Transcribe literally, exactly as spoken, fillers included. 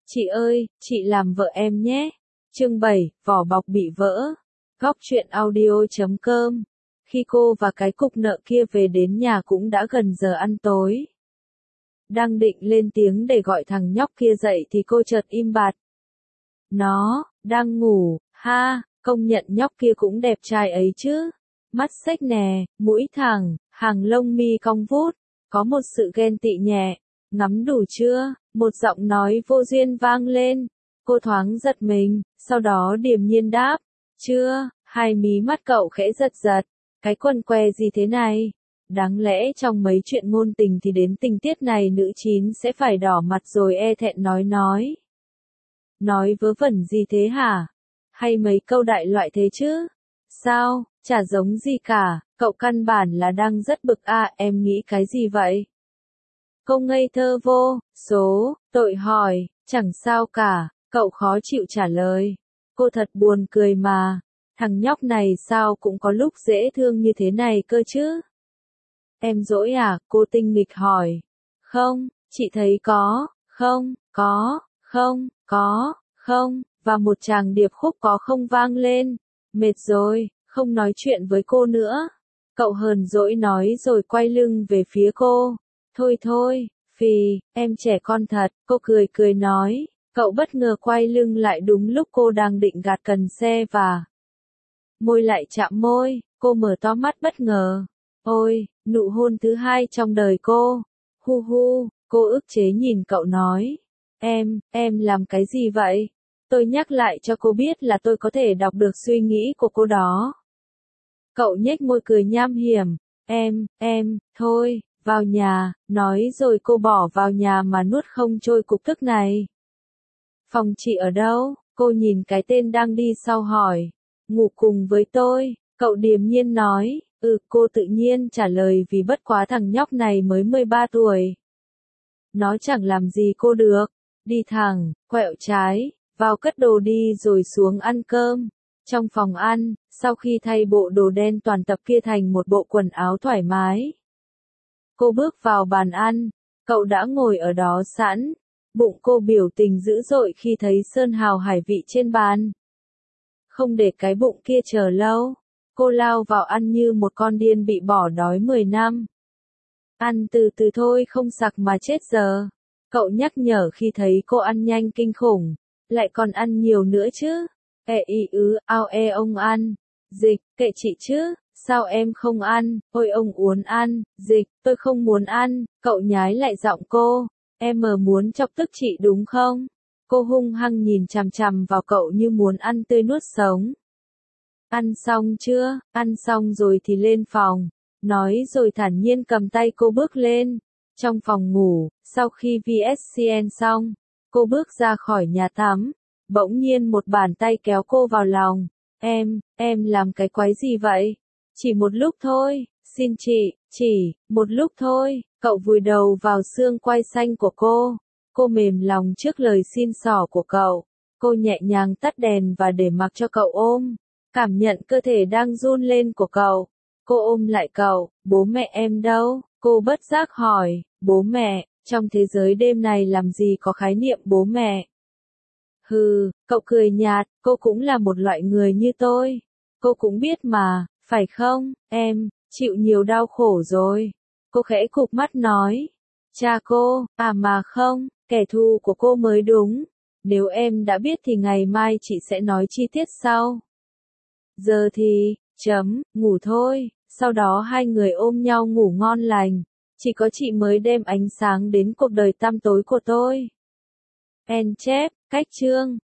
Chị ơi, chị làm vợ em nhé. Chương bảy, vỏ bọc bị vỡ. Góc truyện audio chấm com. Khi cô và cái cục nợ kia về đến nhà cũng đã gần giờ ăn tối. Đang định lên tiếng để gọi thằng nhóc kia dậy thì cô chợt im bặt. Nó, đang ngủ, ha, công nhận nhóc kia cũng đẹp trai ấy chứ. Mắt xếch nè, mũi thẳng, hàng lông mi cong vút, có một sự ghen tị nhẹ. Ngắm đủ chưa? Một giọng nói vô duyên vang lên. Cô thoáng giật mình, sau đó điềm nhiên đáp. Chưa, hai mí mắt cậu khẽ giật giật. Cái quần què gì thế này? Đáng lẽ trong mấy chuyện ngôn tình thì đến tình tiết này nữ chín sẽ phải đỏ mặt rồi e thẹn nói nói. Nói vớ vẩn gì thế hả? Hay mấy câu đại loại thế chứ? Sao, chả giống gì cả, cậu căn bản là đang rất bực à, em nghĩ cái gì vậy? Cô ngây thơ vô số, tội hỏi, chẳng sao cả, cậu khó chịu trả lời. Cô thật buồn cười mà, thằng nhóc này sao cũng có lúc dễ thương như thế này cơ chứ? Em dỗi à, cô tinh nghịch hỏi. Không, chị thấy có, không, có, không, có, không, và một tràng điệp khúc có không vang lên. Mệt rồi, không nói chuyện với cô nữa. Cậu hờn dỗi nói rồi quay lưng về phía cô. Thôi thôi, phì, em trẻ con thật, cô cười cười nói. Cậu bất ngờ quay lưng lại đúng lúc cô đang định gạt cần xe và môi lại chạm môi, cô mở to mắt bất ngờ. Ôi, nụ hôn thứ hai trong đời cô. Hu hu, cô ức chế nhìn cậu nói. Em, em làm cái gì vậy? Tôi nhắc lại cho cô biết là tôi có thể đọc được suy nghĩ của cô đó. Cậu nhếch môi cười nham hiểm. Em, em, thôi, vào nhà, nói rồi cô bỏ vào nhà mà nuốt không trôi cục tức này. Phòng chị ở đâu? Cô nhìn cái tên đang đi sau hỏi. Ngủ cùng với tôi, cậu điềm nhiên nói. Ừ, cô tự nhiên trả lời vì bất quá thằng nhóc này mới mười ba tuổi. Nó chẳng làm gì cô được. Đi thẳng, quẹo trái, vào cất đồ đi rồi xuống ăn cơm. Trong phòng ăn, sau khi thay bộ đồ đen toàn tập kia thành một bộ quần áo thoải mái. Cô bước vào bàn ăn, cậu đã ngồi ở đó sẵn. Bụng cô biểu tình dữ dội khi thấy sơn hào hải vị trên bàn. Không để cái bụng kia chờ lâu, cô lao vào ăn như một con điên bị bỏ đói mười năm. Ăn từ từ thôi không sặc mà chết giờ. Cậu nhắc nhở khi thấy cô ăn nhanh kinh khủng, lại còn ăn nhiều nữa chứ. Ê y ứ, ao e ông ăn. Dịch, kệ chị chứ, sao em không ăn, ôi ông uốn ăn. Dịch, tôi không muốn ăn, cậu nhái lại giọng cô. Em mờ muốn chọc tức chị đúng không? Cô hung hăng nhìn chằm chằm vào cậu như muốn ăn tươi nuốt sống. Ăn xong chưa? Ăn xong rồi thì lên phòng. Nói rồi thản nhiên cầm tay cô bước lên. Trong phòng ngủ, sau khi vê ét xê en xong, cô bước ra khỏi nhà tắm. Bỗng nhiên một bàn tay kéo cô vào lòng. Em, em làm cái quái gì vậy? Chỉ một lúc thôi, xin chị, chỉ, một lúc thôi. Cậu vùi đầu vào xương quai xanh của cô. Cô mềm lòng trước lời xin xỏ của cậu. Cô nhẹ nhàng tắt đèn và để mặc cho cậu ôm. Cảm nhận cơ thể đang run lên của cậu. Cô ôm lại cậu. Bố mẹ em đâu? Cô bất giác hỏi. Bố mẹ, trong thế giới đêm này làm gì có khái niệm bố mẹ? Hừ, cậu cười nhạt. Cô cũng là một loại người như tôi. Cô cũng biết mà, phải không, em, chịu nhiều đau khổ rồi. Cô khẽ cụp mắt nói. Cha cô, à mà không, kẻ thù của cô mới đúng. Nếu em đã biết thì ngày mai chị sẽ nói chi tiết sau. Giờ thì, chấm, ngủ thôi. Sau đó hai người ôm nhau ngủ ngon lành. Chỉ có chị mới đem ánh sáng đến cuộc đời tăm tối của tôi. En chép, cách chương.